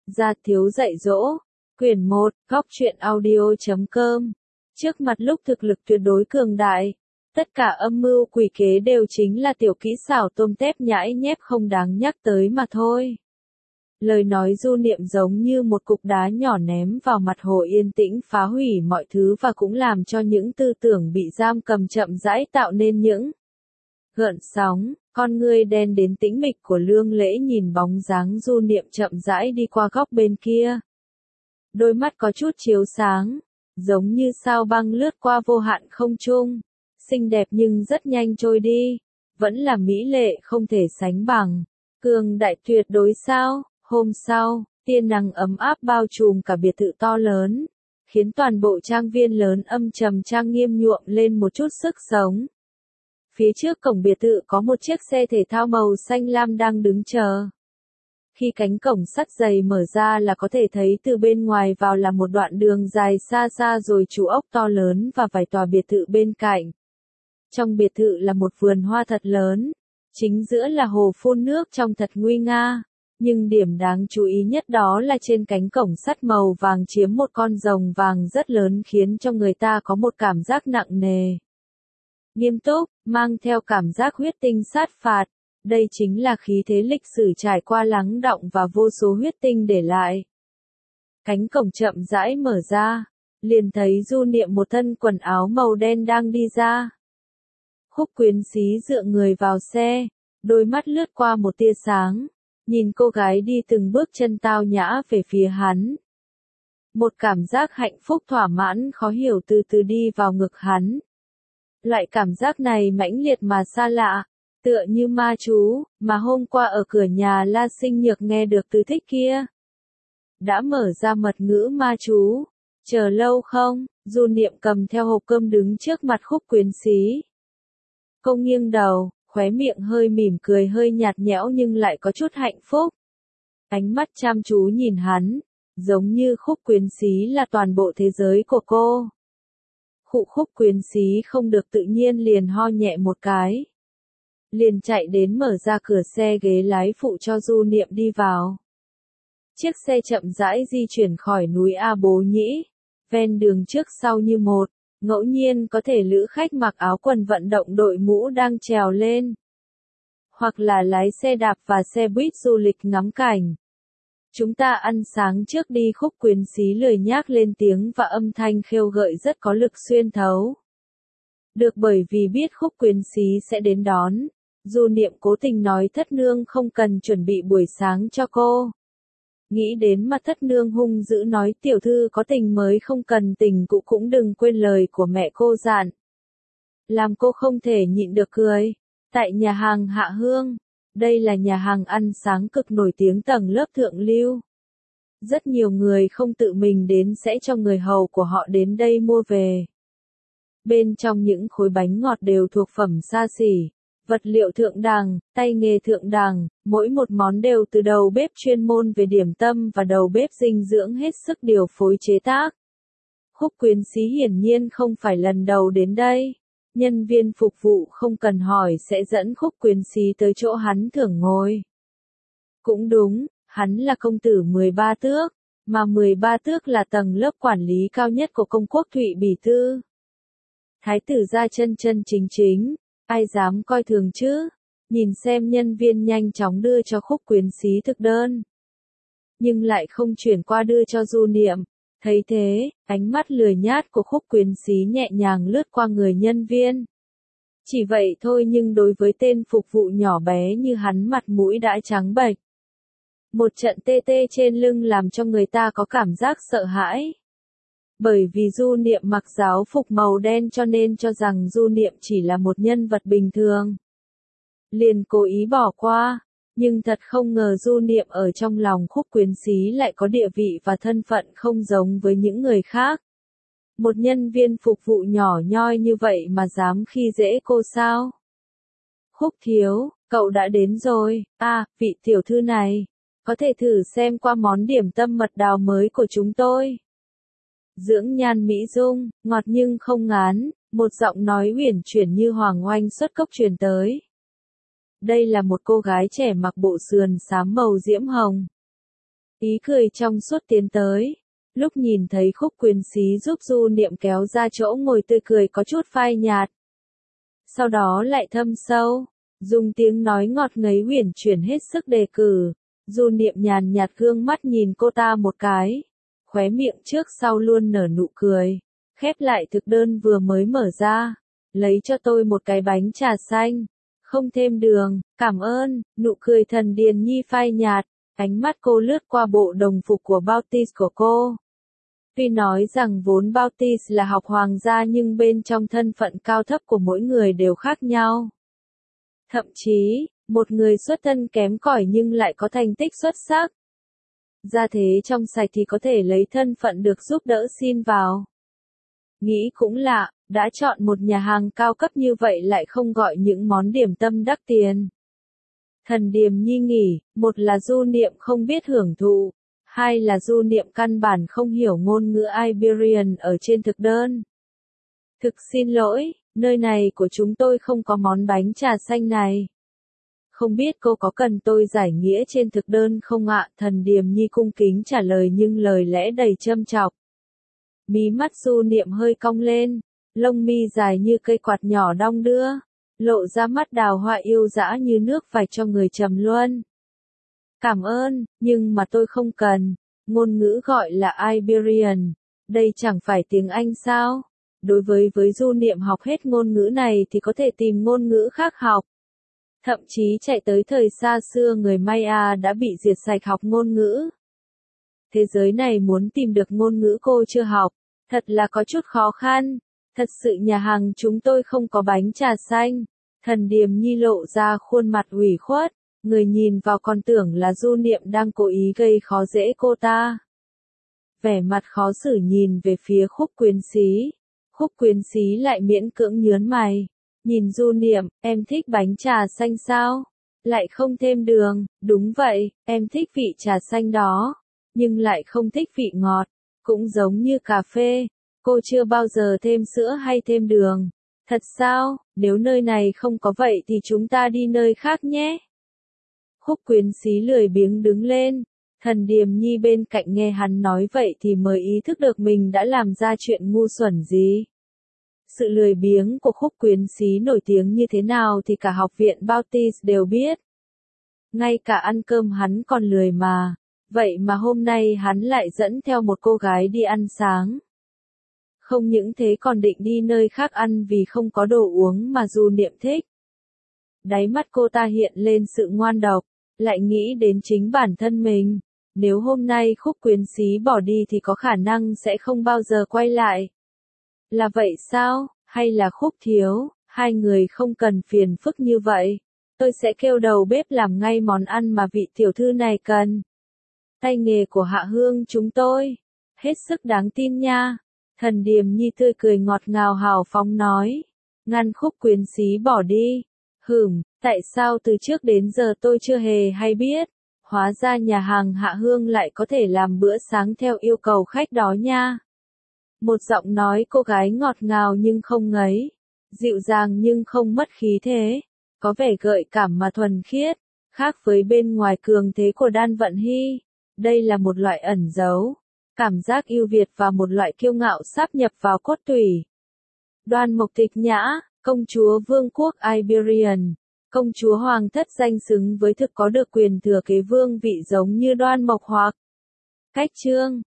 Gia thiếu dạy dỗ. Quyển 1, góc truyện audio.com. Trước mặt lúc thực lực tuyệt đối cường đại, tất cả âm mưu quỷ kế đều chính là tiểu kỹ xảo tôm tép nhãi nhép không đáng nhắc tới mà thôi. Lời nói Du Niệm giống như một cục đá nhỏ ném vào mặt hồ yên tĩnh phá hủy mọi thứ và cũng làm cho những tư tưởng bị giam cầm chậm rãi tạo nên những gợn sóng. Con ngươi đen đến tĩnh mịch của Lương Lễ nhìn bóng dáng Du Niệm chậm rãi đi qua góc bên kia. Đôi mắt có chút chiếu sáng, giống như sao băng lướt qua vô hạn không trung, xinh đẹp nhưng rất nhanh trôi đi, vẫn là mỹ lệ không thể sánh bằng. Cường đại tuyệt đối sao? Hôm sau, tia nắng ấm áp bao trùm cả biệt thự to lớn, khiến toàn bộ trang viên lớn âm trầm trang nghiêm nhuộm lên một chút sức sống. Phía trước cổng biệt thự có một chiếc xe thể thao màu xanh lam đang đứng chờ. Khi cánh cổng sắt dày mở ra là có thể thấy từ bên ngoài vào là một đoạn đường dài xa xa rồi trụ ốc to lớn và vài tòa biệt thự bên cạnh. Trong biệt thự là một vườn hoa thật lớn, chính giữa là hồ phun nước trong thật nguy nga. Nhưng điểm đáng chú ý nhất đó là trên cánh cổng sắt màu vàng chiếm một con rồng vàng rất lớn khiến cho người ta có một cảm giác nặng nề. Nghiêm túc, mang theo cảm giác huyết tinh sát phạt. Đây chính là khí thế lịch sử trải qua lắng đọng và vô số huyết tinh để lại. Cánh cổng chậm rãi mở ra, liền thấy Du Niệm một thân quần áo màu đen đang đi ra. Khúc Quyến Xí dựa người vào xe, đôi mắt lướt qua một tia sáng, nhìn cô gái đi từng bước chân tao nhã về phía hắn. Một cảm giác hạnh phúc thỏa mãn khó hiểu từ từ đi vào ngực hắn. Loại cảm giác này mãnh liệt mà xa lạ, tựa như ma chú, mà hôm qua ở cửa nhà La Sinh Nhược nghe được từ thích kia. Đã mở ra mật ngữ ma chú, chờ lâu không? Du Niệm cầm theo hộp cơm đứng trước mặt Khúc Quyến Xí. Cô nghiêng đầu, khóe miệng hơi mỉm cười hơi nhạt nhẽo nhưng lại có chút hạnh phúc. Ánh mắt chăm chú nhìn hắn, giống như Khúc Quyến Xí là toàn bộ thế giới của cô. Khúc Quyến Xí không được tự nhiên liền ho nhẹ một cái. Liền chạy đến mở ra cửa xe ghế lái phụ cho Du Niệm đi vào. Chiếc xe chậm rãi di chuyển khỏi núi A Bố Nhĩ, ven đường trước sau như một, ngẫu nhiên có thể lữ khách mặc áo quần vận động đội mũ đang trèo lên. Hoặc là lái xe đạp và xe buýt du lịch ngắm cảnh. Chúng ta ăn sáng trước đi. Khúc Quyến Xí lười nhác lên tiếng và âm thanh khêu gợi rất có lực xuyên thấu. Được, bởi vì biết Khúc Quyến Xí sẽ đến đón, Du Niệm cố tình nói Thất Nương không cần chuẩn bị buổi sáng cho cô. Nghĩ đến mà Thất Nương hung dữ nói tiểu thư có tình mới không cần tình cụ cũng đừng quên lời của mẹ cô dặn. Làm cô không thể nhịn được cười. Tại nhà hàng Hạ Hương, đây là nhà hàng ăn sáng cực nổi tiếng tầng lớp thượng lưu. Rất nhiều người không tự mình đến sẽ cho người hầu của họ đến đây mua về. Bên trong những khối bánh ngọt đều thuộc phẩm xa xỉ, vật liệu thượng đẳng, tay nghề thượng đẳng, mỗi một món đều từ đầu bếp chuyên môn về điểm tâm và đầu bếp dinh dưỡng hết sức điều phối chế tác. Khúc Quyến Xí hiển nhiên không phải lần đầu đến đây. Nhân viên phục vụ không cần hỏi sẽ dẫn Khúc Quyến Xí tới chỗ hắn thường ngồi. Cũng đúng, hắn là công tử 13 tước, mà 13 tước là tầng lớp quản lý cao nhất của công quốc Thụy Bỉ Tư. Thái tử gia chân chân chính chính, ai dám coi thường chứ? Nhìn xem nhân viên nhanh chóng đưa cho Khúc Quyến Xí thực đơn. Nhưng lại không chuyển qua đưa cho Du Niệm. Thấy thế, ánh mắt lười nhát của Khúc Quyến Xí nhẹ nhàng lướt qua người nhân viên. Chỉ vậy thôi nhưng đối với tên phục vụ nhỏ bé như hắn mặt mũi đã trắng bệch. Một trận tê tê trên lưng làm cho người ta có cảm giác sợ hãi. Bởi vì Du Niệm mặc giáo phục màu đen cho nên cho rằng Du Niệm chỉ là một nhân vật bình thường. Liền cố ý bỏ qua. Nhưng thật không ngờ Du Niệm ở trong lòng Khúc Quyến Xí lại có địa vị và thân phận không giống với những người khác. Một nhân viên phục vụ nhỏ nhoi như vậy mà dám khi dễ cô sao? Khúc thiếu, cậu đã đến rồi. À, vị tiểu thư này, có thể thử xem qua món điểm tâm mật đào mới của chúng tôi. Dưỡng nhan mỹ dung, ngọt nhưng không ngán, một giọng nói uyển chuyển như hoàng oanh xuất cốc truyền tới. Đây là một cô gái trẻ mặc bộ sườn xám màu diễm hồng. Ý cười trong suốt tiến tới. Lúc nhìn thấy Khúc Quyến Xí giúp Du Niệm kéo ra chỗ ngồi tươi cười có chút phai nhạt. Sau đó lại thâm sâu, dùng tiếng nói ngọt ngấy uyển chuyển hết sức đề cử. Du Niệm nhàn nhạt gương mắt nhìn cô ta một cái. Khóe miệng trước sau luôn nở nụ cười. Khép lại thực đơn vừa mới mở ra. Lấy cho tôi một cái bánh trà xanh. Không thêm đường, cảm ơn, nụ cười thần điền nhi phai nhạt. Ánh mắt cô lướt qua bộ đồng phục của Baptiste của cô. Tuy nói rằng vốn Baptiste là học hoàng gia nhưng bên trong thân phận cao thấp của mỗi người đều khác nhau. Thậm chí, một người xuất thân kém cỏi nhưng lại có thành tích xuất sắc. Gia thế trong sạch thì có thể lấy thân phận được giúp đỡ xin vào. Nghĩ cũng lạ, đã chọn một nhà hàng cao cấp như vậy lại không gọi những món điểm tâm đắt tiền. Thần Điềm Nhi nghỉ, một là Du Niệm không biết hưởng thụ, hai là Du Niệm căn bản không hiểu ngôn ngữ Iberian ở trên thực đơn. Thực xin lỗi, nơi này của chúng tôi không có món bánh trà xanh này. Không biết cô có cần tôi giải nghĩa trên thực đơn không ạ? Thần Điềm Nhi cung kính trả lời nhưng lời lẽ đầy châm chọc. Mí mắt Du Niệm hơi cong lên, lông mi dài như cây quạt nhỏ đong đưa, lộ ra mắt đào hoa yêu dã như nước vạch cho người trầm luân. Cảm ơn, nhưng mà tôi không cần. Ngôn ngữ gọi là Iberian. Đây chẳng phải tiếng Anh sao? Đối với Du Niệm học hết ngôn ngữ này thì có thể tìm ngôn ngữ khác học. Thậm chí chạy tới thời xa xưa người Maya đã bị diệt sạch học ngôn ngữ. Thế giới này muốn tìm được ngôn ngữ cô chưa học, thật là có chút khó khăn. Thật sự nhà hàng chúng tôi không có bánh trà xanh. Thần Điềm Nhi lộ ra khuôn mặt ủy khuất. Người nhìn vào còn tưởng là Du Niệm đang cố ý gây khó dễ cô ta. Vẻ mặt khó xử nhìn về phía Khúc Quyến Xí. Khúc Quyến Xí lại miễn cưỡng nhớn mày. Nhìn Du Niệm, em thích bánh trà xanh sao? Lại không thêm đường, đúng vậy, em thích vị trà xanh đó. Nhưng lại không thích vị ngọt, cũng giống như cà phê. Cô chưa bao giờ thêm sữa hay thêm đường. Thật sao, nếu nơi này không có vậy thì chúng ta đi nơi khác nhé. Khúc Quyến Xí lười biếng đứng lên. Thần Điềm Nhi bên cạnh nghe hắn nói vậy thì mới ý thức được mình đã làm ra chuyện ngu xuẩn gì. Sự lười biếng của Khúc Quyến Xí nổi tiếng như thế nào thì cả học viện Baptiste đều biết. Ngay cả ăn cơm hắn còn lười mà. Vậy mà hôm nay hắn lại dẫn theo một cô gái đi ăn sáng. Không những thế còn định đi nơi khác ăn vì không có đồ uống mà Du Niệm thích. Đáy mắt cô ta hiện lên sự ngoan độc, lại nghĩ đến chính bản thân mình. Nếu hôm nay Khúc Quyến Xí bỏ đi thì có khả năng sẽ không bao giờ quay lại. Là vậy sao, hay là Khúc thiếu, hai người không cần phiền phức như vậy. Tôi sẽ kêu đầu bếp làm ngay món ăn mà vị tiểu thư này cần. Tay nghề của Hạ Hương chúng tôi, hết sức đáng tin nha. Thần Điềm Nhi tươi cười ngọt ngào hào phóng nói. Ngăn Khúc Quyến Xí bỏ đi. Tại sao từ trước đến giờ tôi chưa hề hay biết. Hóa ra nhà hàng Hạ Hương lại có thể làm bữa sáng theo yêu cầu khách đó nha. Một giọng nói cô gái ngọt ngào nhưng không ngấy. Dịu dàng nhưng không mất khí thế. Có vẻ gợi cảm mà thuần khiết. Khác với bên ngoài cường thế của Đan Vận Hy. Đây là một loại ẩn giấu. Cảm giác yêu Việt và một loại kiêu ngạo sáp nhập vào cốt tủy. Đoan Mộc Tịch Nhã, công chúa vương quốc Iberian. Công chúa hoàng thất danh xứng với thực có được quyền thừa kế vương vị giống như Đoan Mộc hoặc. Cách chương